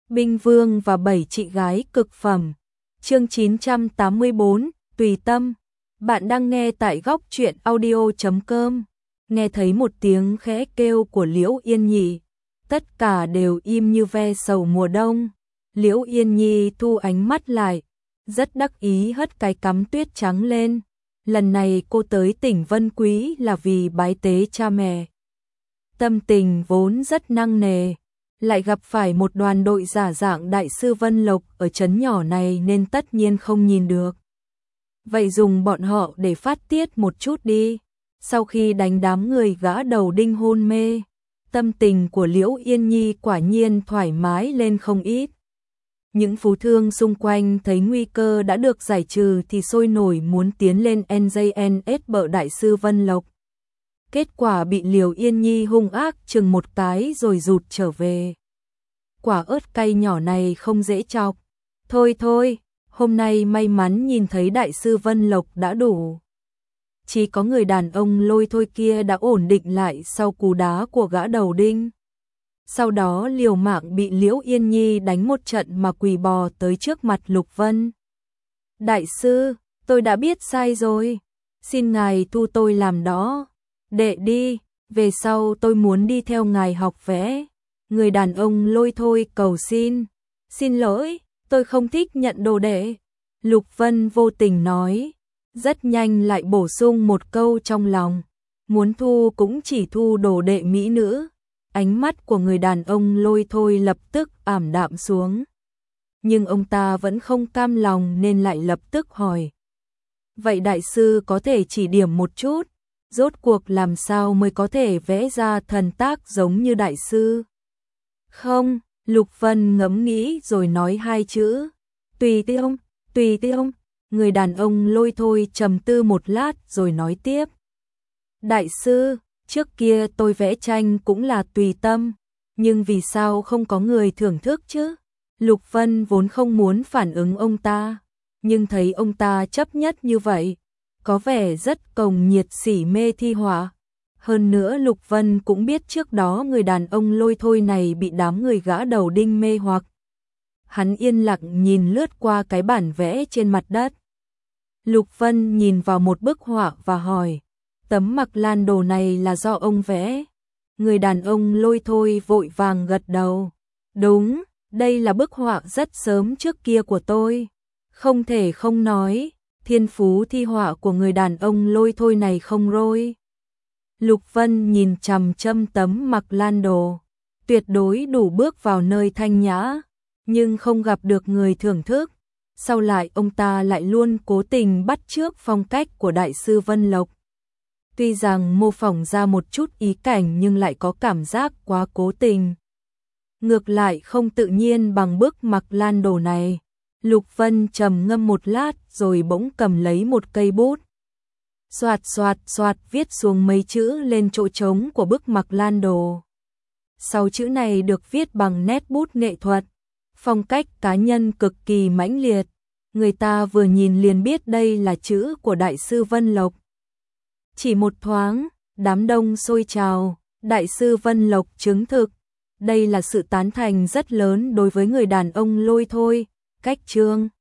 Binh Vương và 7 chị gái cực phẩm. Chương 984, tùy tâm. Bạn đang nghe tại góc truyện audio.com. Nghe thấy một tiếng khẽ kêu của Liễu Yên Nhi, tất cả đều im như ve sầu mùa đông. Liễu Yên Nhi thu ánh mắt lại, rất đắc ý hất cái cắm tuyết trắng lên. Lần này cô tới tỉnh Vân Quý là vì bái tế cha mẹ. Tâm tình vốn rất nặng nề, lại gặp phải một đoàn đội giả dạng Đại sư Vân Lộc ở trấn nhỏ này nên tất nhiên không nhìn được. Vậy dùng bọn họ để phát tiết một chút đi. Sau khi đánh đám người gã đầu đinh hôn mê, tâm tình của Liễu Yên Nhi quả nhiên thoải mái lên không ít. Những phú thương xung quanh thấy nguy cơ đã được giải trừ thì sôi nổi muốn tiến lên NJNS bợ Đại sư Vân Lộc. Kết quả bị Liễu Yên Nhi hung ác chừng một cái rồi rụt trở về. Quả ớt cay nhỏ này không dễ chọc. Thôi thôi, hôm nay may mắn nhìn thấy Đại sư Vân Lộc đã đủ. Chỉ có người đàn ông lôi thôi kia đã ổn định lại sau cú đá của gã đầu đinh. Sau đó liều mạng bị Liễu Yên Nhi đánh một trận mà quỳ bò tới trước mặt Lục Vân. Đại sư, tôi đã biết sai rồi. Xin ngài thu tôi làm đó. Đệ đi, về sau tôi muốn đi theo ngài học vẽ. Người đàn ông lôi thôi cầu xin. Xin lỗi, tôi không thích nhận đồ đệ. Lục Vân vô tình nói. Rất nhanh lại bổ sung một câu trong lòng. Muốn thu cũng chỉ thu đồ đệ mỹ nữ. Ánh mắt của người đàn ông lôi thôi lập tức ảm đạm xuống. Nhưng ông ta vẫn không cam lòng nên lại lập tức hỏi. Vậy đại sư có thể chỉ điểm một chút, rốt cuộc làm sao mới có thể vẽ ra thần tác giống như đại sư? Không, Lục Vân ngẫm nghĩ rồi nói hai chữ. Tùy tiông, tùy tiông. Người đàn ông lôi thôi trầm tư một lát rồi nói tiếp. Đại sư, trước kia tôi vẽ tranh cũng là tùy tâm, nhưng vì sao không có người thưởng thức chứ? Lục Vân vốn không muốn phản ứng ông ta, nhưng thấy ông ta chấp nhất như vậy, có vẻ rất cồng nhiệt sỉ mê thi họa. Hơn nữa Lục Vân cũng biết trước đó người đàn ông lôi thôi này bị đám người gã đầu đinh mê hoặc. Hắn yên lặng nhìn lướt qua cái bản vẽ trên mặt đất. Lục Vân nhìn vào một bức họa và hỏi, tấm Mặc Lan Đồ này là do ông vẽ? Người đàn ông lôi thôi vội vàng gật đầu. Đúng, đây là bức họa rất sớm trước kia của tôi. Không thể không nói, thiên phú thi họa của người đàn ông lôi thôi này không rôi. Lục Vân nhìn chằm chằm tấm Mặc Lan Đồ, tuyệt đối đủ bước vào nơi thanh nhã, nhưng không gặp được người thưởng thức. Sau lại ông ta lại luôn cố tình bắt chước phong cách của Đại sư Vân Lộc. Tuy rằng mô phỏng ra một chút ý cảnh nhưng lại có cảm giác quá cố tình. Ngược lại không tự nhiên bằng bức Mặc Lan Đồ này. Lục Vân trầm ngâm một lát rồi bỗng cầm lấy một cây bút. Xoạt xoạt xoạt viết xuống mấy chữ lên chỗ trống của bức Mặc Lan Đồ. 6 chữ này được viết bằng nét bút nghệ thuật. Phong cách cá nhân cực kỳ mãnh liệt. Người ta vừa nhìn liền biết đây là chữ của Đại sư Vân Lộc. Chỉ một thoáng, đám đông sôi trào, Đại sư Vân Lộc chứng thực. Đây là sự tán thành rất lớn đối với người đàn ông lôi thôi. Cách chương